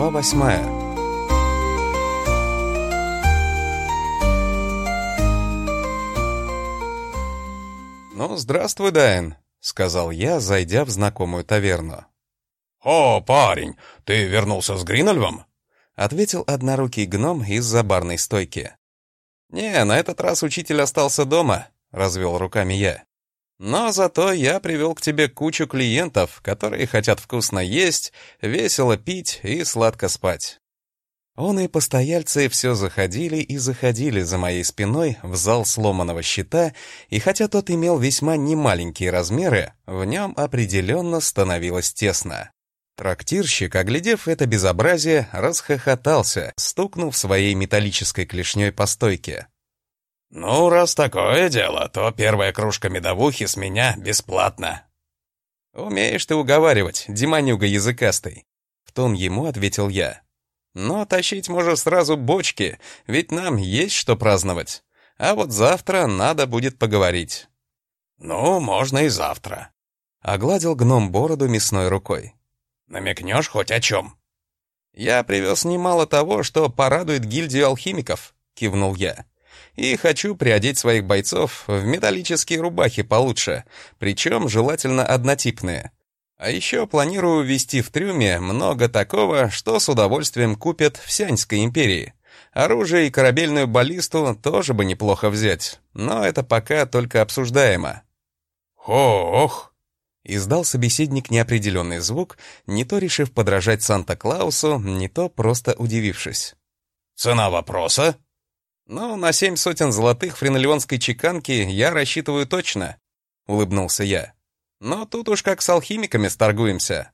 Глава 8. «Ну, здравствуй, Дайн», — сказал я, зайдя в знакомую таверну. «О, парень, ты вернулся с Гринольвом?» — ответил однорукий гном из-за барной стойки. «Не, на этот раз учитель остался дома», — развел руками я. «Но зато я привел к тебе кучу клиентов, которые хотят вкусно есть, весело пить и сладко спать». Он и постояльцы все заходили и заходили за моей спиной в зал сломанного щита, и хотя тот имел весьма немаленькие размеры, в нем определенно становилось тесно. Трактирщик, оглядев это безобразие, расхохотался, стукнув своей металлической клешней по стойке. «Ну, раз такое дело, то первая кружка медовухи с меня бесплатно». «Умеешь ты уговаривать, демонюга языкастый», — в тон ему ответил я. «Но тащить можешь сразу бочки, ведь нам есть что праздновать. А вот завтра надо будет поговорить». «Ну, можно и завтра», — огладил гном бороду мясной рукой. «Намекнешь хоть о чем?» «Я привез немало того, что порадует гильдию алхимиков», — кивнул я. «И хочу приодеть своих бойцов в металлические рубахи получше, причем желательно однотипные. А еще планирую ввести в трюме много такого, что с удовольствием купят в Сяньской империи. Оружие и корабельную баллисту тоже бы неплохо взять, но это пока только обсуждаемо». «Ох!» — издал собеседник неопределенный звук, не то решив подражать Санта-Клаусу, не то просто удивившись. «Цена вопроса?» «Ну, на 7 сотен золотых френолеонской чеканки я рассчитываю точно», — улыбнулся я. «Но тут уж как с алхимиками сторгуемся».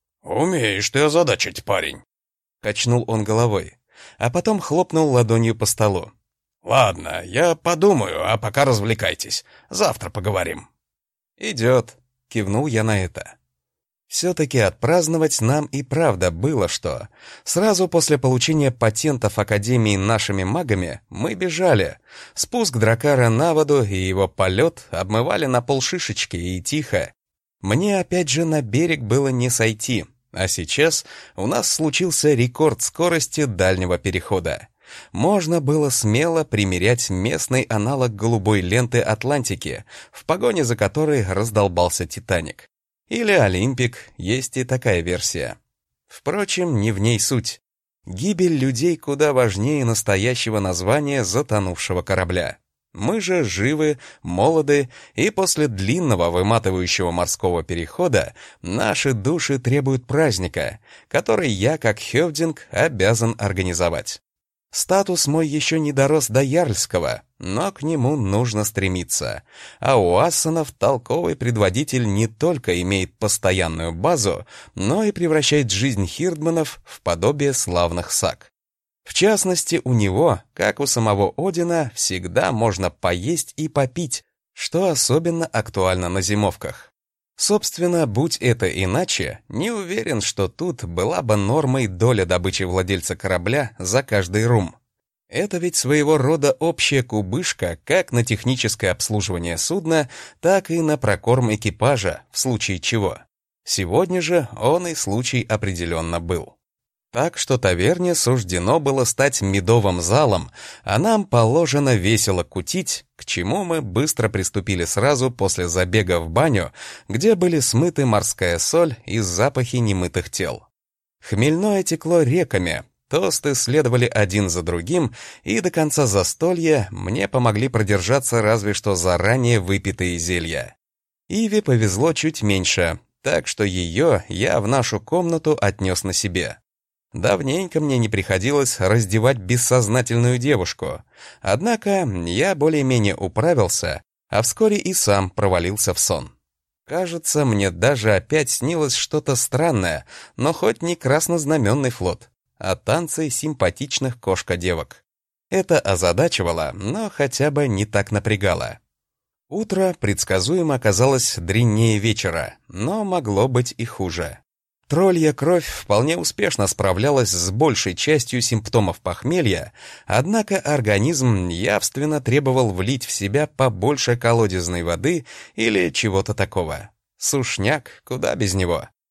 «Умеешь ты озадачить, парень», — качнул он головой, а потом хлопнул ладонью по столу. «Ладно, я подумаю, а пока развлекайтесь. Завтра поговорим». «Идет», — кивнул я на это. Все-таки отпраздновать нам и правда было что. Сразу после получения патентов Академии нашими магами мы бежали. Спуск дракара на воду и его полет обмывали на полшишечки и тихо. Мне опять же на берег было не сойти, а сейчас у нас случился рекорд скорости дальнего перехода. Можно было смело примерять местный аналог голубой ленты Атлантики, в погоне за которой раздолбался Титаник. Или Олимпик, есть и такая версия. Впрочем, не в ней суть. Гибель людей куда важнее настоящего названия затонувшего корабля. Мы же живы, молоды, и после длинного выматывающего морского перехода наши души требуют праздника, который я, как Хёвдинг, обязан организовать. Статус мой еще не дорос до ярльского, но к нему нужно стремиться. А у ассанов толковый предводитель не только имеет постоянную базу, но и превращает жизнь хирдманов в подобие славных саг. В частности, у него, как у самого Одина, всегда можно поесть и попить, что особенно актуально на зимовках. Собственно, будь это иначе, не уверен, что тут была бы нормой доля добычи владельца корабля за каждый рум. Это ведь своего рода общая кубышка как на техническое обслуживание судна, так и на прокорм экипажа, в случае чего. Сегодня же он и случай определенно был. Так что таверне суждено было стать медовым залом, а нам положено весело кутить, к чему мы быстро приступили сразу после забега в баню, где были смыты морская соль и запахи немытых тел. Хмельное текло реками, тосты следовали один за другим, и до конца застолья мне помогли продержаться разве что заранее выпитые зелья. Иве повезло чуть меньше, так что ее я в нашу комнату отнес на себе. Давненько мне не приходилось раздевать бессознательную девушку, однако я более-менее управился, а вскоре и сам провалился в сон. Кажется, мне даже опять снилось что-то странное, но хоть не краснознаменный флот, а танцы симпатичных кошка-девок. Это озадачивало, но хотя бы не так напрягало. Утро предсказуемо оказалось дряннее вечера, но могло быть и хуже. Троллья кровь вполне успешно справлялась с большей частью симптомов похмелья, однако организм явственно требовал влить в себя побольше колодезной воды или чего-то такого. Сушняк, куда без него.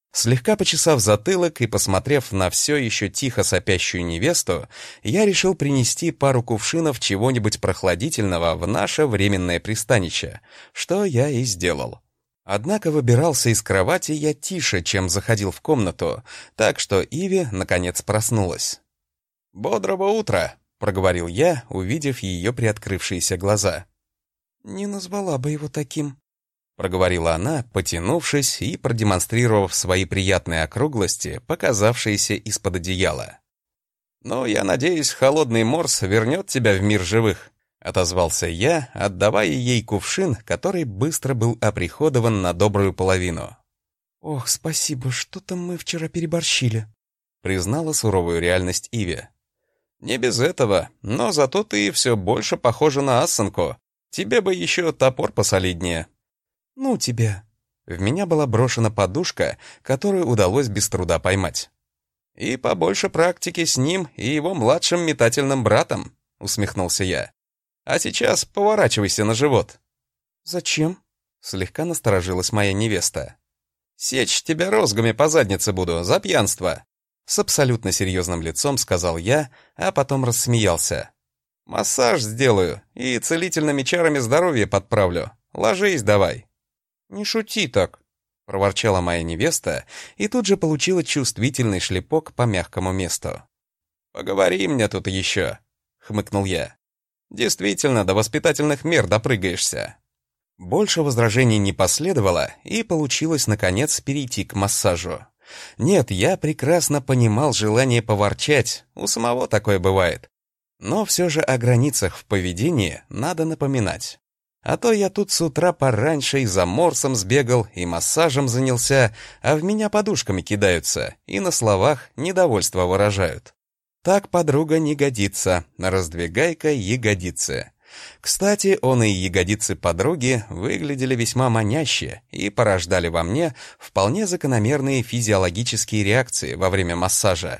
Слегка почесав затылок и посмотрев на все еще тихо сопящую невесту, я решил принести пару кувшинов чего-нибудь прохладительного в наше временное пристанище, что я и сделал. Однако выбирался из кровати я тише, чем заходил в комнату, так что Иви наконец проснулась. «Бодрого утра!» — проговорил я, увидев ее приоткрывшиеся глаза. «Не назвала бы его таким», — проговорила она, потянувшись и продемонстрировав свои приятные округлости, показавшиеся из-под одеяла. «Ну, я надеюсь, холодный морс вернет тебя в мир живых», — отозвался я, отдавая ей кувшин, который быстро был оприходован на добрую половину. «Ох, спасибо, что-то мы вчера переборщили», — признала суровую реальность Иви. «Не без этого, но зато ты все больше похожа на Ассанку. Тебе бы еще топор посолиднее». «Ну тебя». В меня была брошена подушка, которую удалось без труда поймать. «И побольше практики с ним и его младшим метательным братом», — усмехнулся я. «А сейчас поворачивайся на живот». «Зачем?» — слегка насторожилась моя невеста. «Сечь тебя розгами по заднице буду за пьянство», — с абсолютно серьезным лицом сказал я, а потом рассмеялся. «Массаж сделаю и целительными чарами здоровье подправлю. Ложись давай». «Не шути так», — проворчала моя невеста и тут же получила чувствительный шлепок по мягкому месту. «Поговори мне тут еще», — хмыкнул я. «Действительно, до воспитательных мер допрыгаешься». Больше возражений не последовало, и получилось, наконец, перейти к массажу. Нет, я прекрасно понимал желание поворчать, у самого такое бывает. Но все же о границах в поведении надо напоминать. А то я тут с утра пораньше и за морсом сбегал, и массажем занялся, а в меня подушками кидаются, и на словах недовольство выражают. Так, подруга, не годится, раздвигай-ка ягодицы. Кстати, он и ягодицы подруги выглядели весьма маняще и порождали во мне вполне закономерные физиологические реакции во время массажа.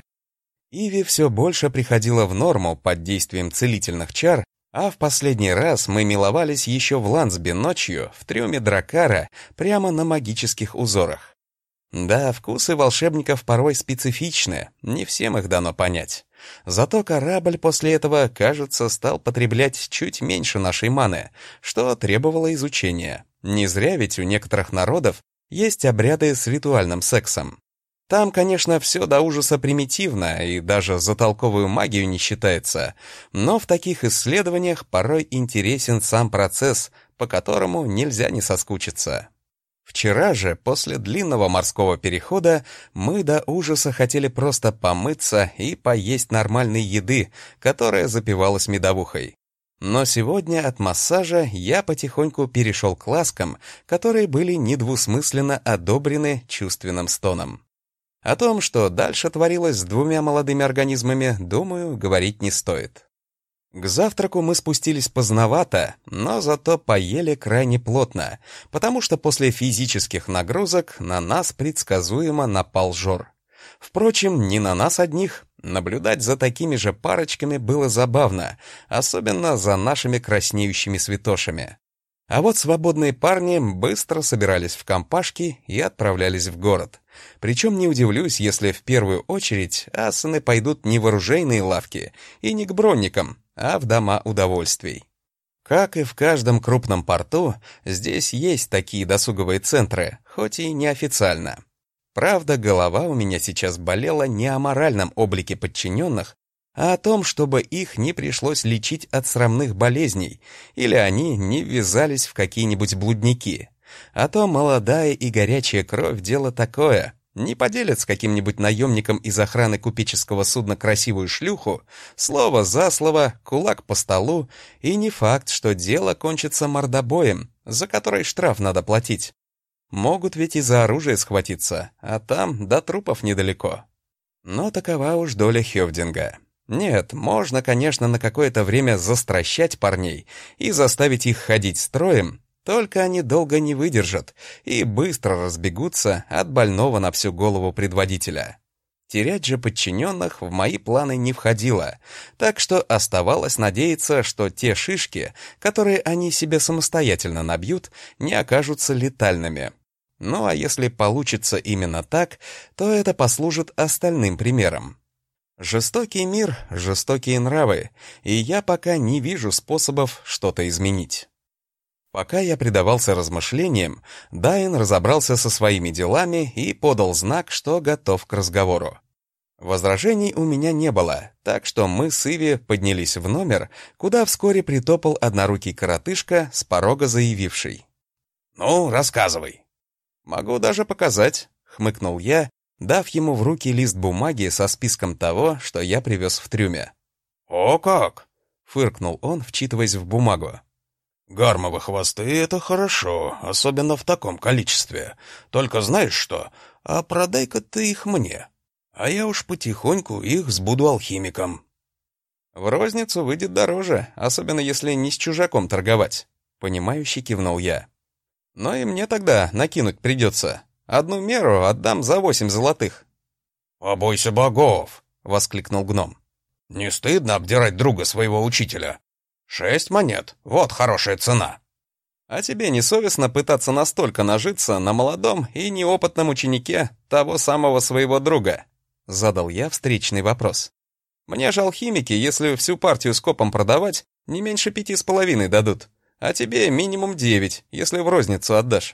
Иви все больше приходила в норму под действием целительных чар, а в последний раз мы миловались еще в Лансбе ночью в трюме дракара прямо на магических узорах. Да, вкусы волшебников порой специфичны, не всем их дано понять. Зато корабль после этого, кажется, стал потреблять чуть меньше нашей маны, что требовало изучения. Не зря ведь у некоторых народов есть обряды с ритуальным сексом. Там, конечно, все до ужаса примитивно и даже за толковую магию не считается, но в таких исследованиях порой интересен сам процесс, по которому нельзя не соскучиться. Вчера же, после длинного морского перехода, мы до ужаса хотели просто помыться и поесть нормальной еды, которая запивалась медовухой. Но сегодня от массажа я потихоньку перешел к ласкам, которые были недвусмысленно одобрены чувственным стоном. О том, что дальше творилось с двумя молодыми организмами, думаю, говорить не стоит. К завтраку мы спустились поздновато, но зато поели крайне плотно, потому что после физических нагрузок на нас предсказуемо напал жор. Впрочем, не на нас одних. Наблюдать за такими же парочками было забавно, особенно за нашими краснеющими святошами. А вот свободные парни быстро собирались в компашки и отправлялись в город. Причем не удивлюсь, если в первую очередь ассаны пойдут не в оружейные лавки и не к бронникам, а в дома удовольствий. Как и в каждом крупном порту, здесь есть такие досуговые центры, хоть и неофициально. Правда, голова у меня сейчас болела не о моральном облике подчиненных, а о том, чтобы их не пришлось лечить от срамных болезней, или они не ввязались в какие-нибудь блудники. А то молодая и горячая кровь — дело такое. Не поделят с каким-нибудь наемником из охраны купеческого судна красивую шлюху, слово за слово, кулак по столу, и не факт, что дело кончится мордобоем, за который штраф надо платить. Могут ведь и за оружие схватиться, а там до трупов недалеко. Но такова уж доля Хёвдинга. Нет, можно, конечно, на какое-то время застращать парней и заставить их ходить строем, только они долго не выдержат и быстро разбегутся от больного на всю голову предводителя. Терять же подчиненных в мои планы не входило, так что оставалось надеяться, что те шишки, которые они себе самостоятельно набьют, не окажутся летальными. Ну а если получится именно так, то это послужит остальным примером. Жестокий мир, жестокие нравы, и я пока не вижу способов что-то изменить. Пока я предавался размышлениям, Дайн разобрался со своими делами и подал знак, что готов к разговору. Возражений у меня не было, так что мы с Иви поднялись в номер, куда вскоре притопал однорукий коротышка, с порога заявивший: «Ну, рассказывай». «Могу даже показать», — хмыкнул я, дав ему в руки лист бумаги со списком того, что я привез в трюме. «О как!» — фыркнул он, вчитываясь в бумагу. «Гармовы хвосты — это хорошо, особенно в таком количестве. Только знаешь что? А продай-ка ты их мне, а я уж потихоньку их сбуду алхимиком». «В розницу выйдет дороже, особенно если не с чужаком торговать», — понимающе кивнул я. «Но и мне тогда накинуть придется. Одну меру отдам за 8 золотых». «Побойся богов!» — воскликнул гном. «Не стыдно обдирать друга своего учителя? 6 монет, вот хорошая цена». «А тебе не совестно пытаться настолько нажиться на молодом и неопытном ученике того самого своего друга?» — задал я встречный вопрос. «Мне же алхимики, если всю партию скопом продавать, не меньше 5,5 дадут, а тебе минимум 9, если в розницу отдашь».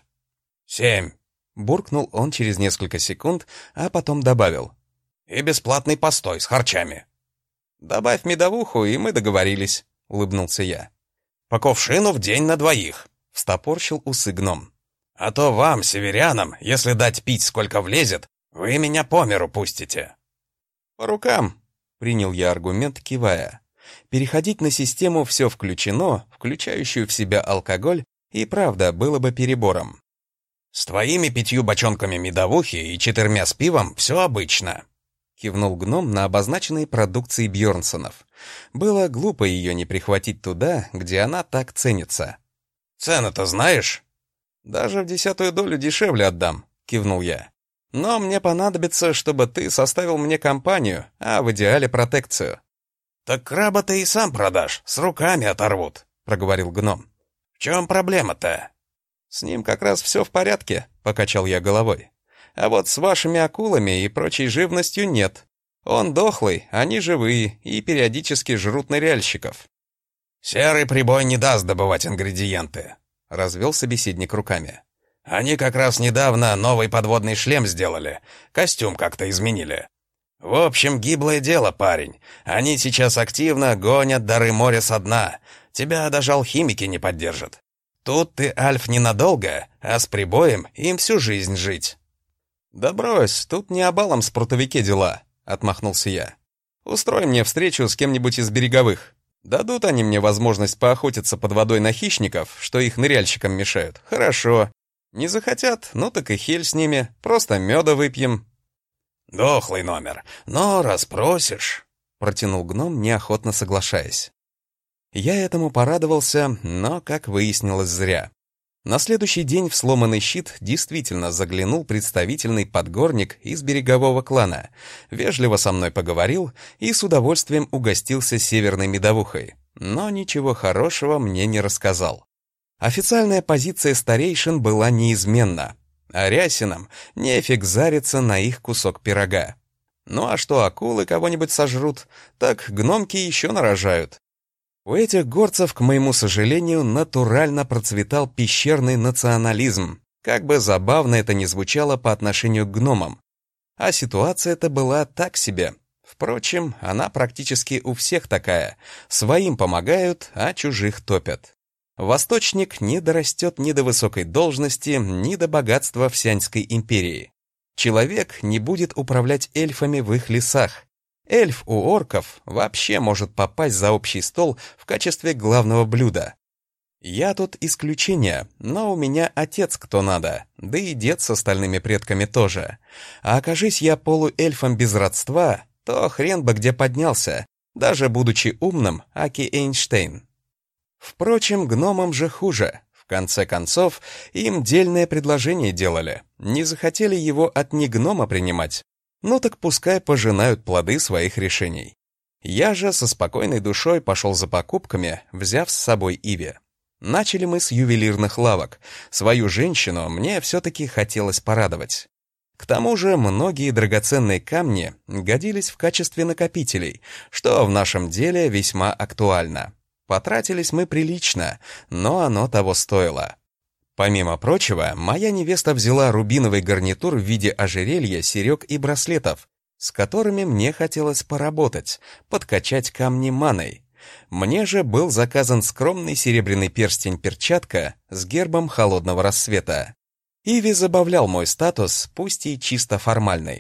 7. Буркнул он через несколько секунд, а потом добавил: «И бесплатный постой с харчами». «Добавь медовуху, и мы договорились», — улыбнулся я. «По кувшину в день на двоих», — встопорщил усы гном. «А то вам, северянам, если дать пить сколько влезет, вы меня по миру пустите». «По рукам», — принял я аргумент, кивая. Переходить на систему «все включено», включающую в себя алкоголь, и правда было бы перебором. «С твоими 5 бочонками медовухи и 4 с пивом все обычно», — кивнул гном на обозначенные продукции Бьернсонов. Было глупо ее не прихватить туда, где она так ценится. «Цену-то знаешь?» «Даже в 10-ю долю дешевле отдам», — кивнул я. «Но мне понадобится, чтобы ты составил мне компанию, а в идеале протекцию». «Так краба ты и сам продашь, с руками оторвут», — проговорил гном. «В чем проблема-то?» «С ним как раз все в порядке», — покачал я головой. «А вот с вашими акулами и прочей живностью нет. Он дохлый, они живые и периодически жрут ныряльщиков». «Серый прибой не даст добывать ингредиенты», — развел собеседник руками. «Они как раз недавно новый подводный шлем сделали, костюм как-то изменили. В общем, гиблое дело, парень. Они сейчас активно гонят дары моря со дна. Тебя даже алхимики не поддержат. Тут ты, Альф, ненадолго, а с прибоем им всю жизнь жить». «Да брось, тут не о балом с прутовике дела», — отмахнулся я. «Устрой мне встречу с кем-нибудь из береговых. Дадут они мне возможность поохотиться под водой на хищников, что их ныряльщикам мешают. Хорошо. Не захотят, ну так и хель с ними, просто меда выпьем». «Дохлый номер, но расспросишь», — протянул гном, неохотно соглашаясь. Я этому порадовался, но, как выяснилось, зря. На следующий день в сломанный щит действительно заглянул представительный подгорник из берегового клана, вежливо со мной поговорил и с удовольствием угостился северной медовухой, но ничего хорошего мне не рассказал. Официальная позиция старейшин была неизменна, а рясинам нефиг зариться на их кусок пирога. Ну а что акулы кого-нибудь сожрут, так гномки еще нарожают. У этих горцев, к моему сожалению, натурально процветал пещерный национализм, как бы забавно это ни звучало по отношению к гномам. А ситуация-то была так себе. Впрочем, она практически у всех такая. Своим помогают, а чужих топят. Восточник не дорастет ни до высокой должности, ни до богатства в Сяньской империи. Человек не будет управлять эльфами в их лесах. Эльф у орков вообще может попасть за общий стол в качестве главного блюда. Я тут исключение, но у меня отец кто надо, да и дед с остальными предками тоже. А окажись я полуэльфом без родства, то хрен бы где поднялся, даже будучи умным, аки Эйнштейн. Впрочем, гномам же хуже. В конце концов, им дельное предложение делали. Не захотели его от негнома принимать. Ну так пускай пожинают плоды своих решений. Я же со спокойной душой пошел за покупками, взяв с собой Иви. Начали мы с ювелирных лавок. Свою женщину мне все-таки хотелось порадовать. К тому же многие драгоценные камни годились в качестве накопителей, что в нашем деле весьма актуально. Потратились мы прилично, но оно того стоило. Помимо прочего, моя невеста взяла рубиновый гарнитур в виде ожерелья, серег и браслетов, с которыми мне хотелось поработать, подкачать камни маной. Мне же был заказан скромный серебряный перстень-перчатка с гербом холодного рассвета. Иви забавлял мой статус, пусть и чисто формальный.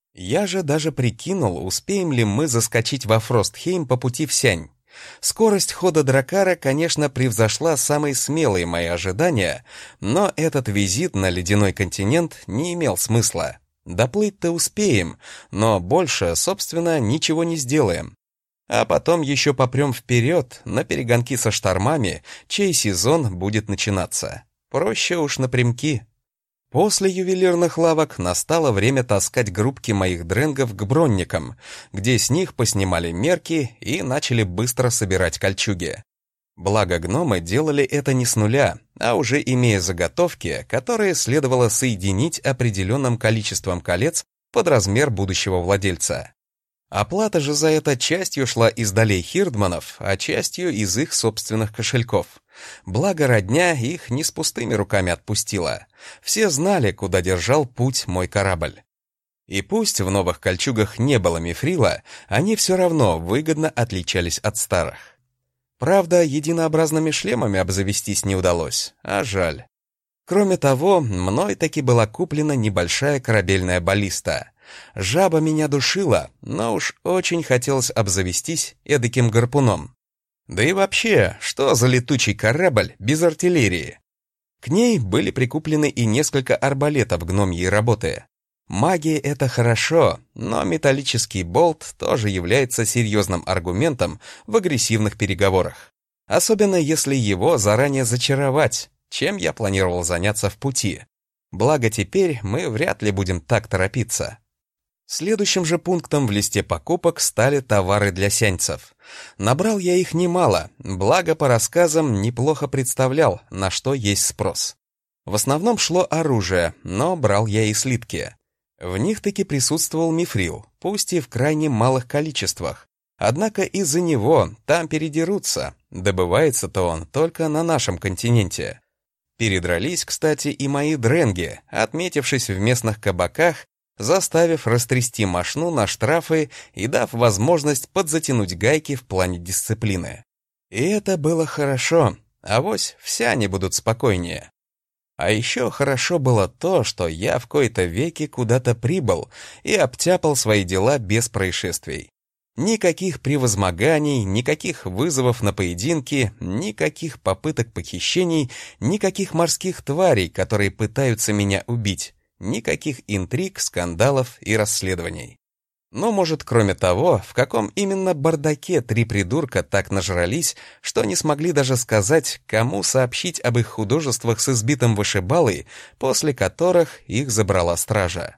Я же даже прикинул, успеем ли мы заскочить во Фростхейм по пути в Сянь. Скорость хода дракара, конечно, превзошла самые смелые мои ожидания, но этот визит на ледяной континент не имел смысла. Доплыть-то успеем, но больше, собственно, ничего не сделаем. А потом еще попрем вперед на перегонки со штормами, чей сезон будет начинаться. Проще уж напрямки. После ювелирных лавок настало время таскать группки моих дрэнгов к бронникам, где с них поснимали мерки и начали быстро собирать кольчуги. Благо гномы делали это не с нуля, а уже имея заготовки, которые следовало соединить определенным количеством колец под размер будущего владельца. Оплата же за это частью шла из долей хирдманов, а частью из их собственных кошельков. Благо родня их не с пустыми руками отпустила. Все знали, куда держал путь мой корабль. И пусть в новых кольчугах не было мифрила, они все равно выгодно отличались от старых. Правда, единообразными шлемами обзавестись не удалось, а жаль. Кроме того, мной таки была куплена небольшая корабельная баллиста. Жаба меня душила, но уж очень хотелось обзавестись эдаким гарпуном. Да и вообще, что за летучий корабль без артиллерии? К ней были прикуплены и несколько арбалетов гномьей работы. Магия — это хорошо, но металлический болт тоже является серьезным аргументом в агрессивных переговорах. Особенно если его заранее зачаровать, чем я планировал заняться в пути. Благо теперь мы вряд ли будем так торопиться. Следующим же пунктом в листе покупок стали товары для сяньцев. Набрал я их немало, благо по рассказам неплохо представлял, на что есть спрос. В основном шло оружие, но брал я и слитки. В них таки присутствовал мифрил, пусть и в крайне малых количествах. Однако из-за него там передерутся, добывается-то он только на нашем континенте. Передрались, кстати, и мои дренги, отметившись в местных кабаках, заставив растрясти мошну на штрафы и дав возможность подзатянуть гайки в плане дисциплины. И это было хорошо, авось все они будут спокойнее. А еще хорошо было то, что я в кои-то веки куда-то прибыл и обтяпал свои дела без происшествий. Никаких превозмоганий, никаких вызовов на поединки, никаких попыток похищений, никаких морских тварей, которые пытаются меня убить. Никаких интриг, скандалов и расследований. Ну, может, кроме того, в каком именно бардаке три придурка так нажрались, что не смогли даже сказать, кому сообщить об их художествах с избитым вышибалой, после которых их забрала стража.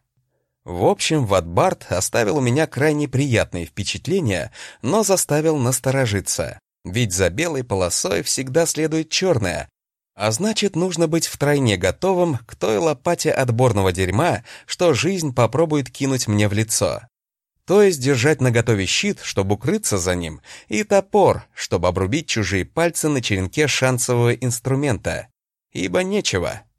В общем, Ватбард оставил у меня крайне приятные впечатления, но заставил насторожиться. Ведь за белой полосой всегда следует черная, а значит, нужно быть втройне готовым к той лопате отборного дерьма, что жизнь попробует кинуть мне в лицо. То есть держать наготове щит, чтобы укрыться за ним, и топор, чтобы обрубить чужие пальцы на черенке шансового инструмента. Ибо нечего,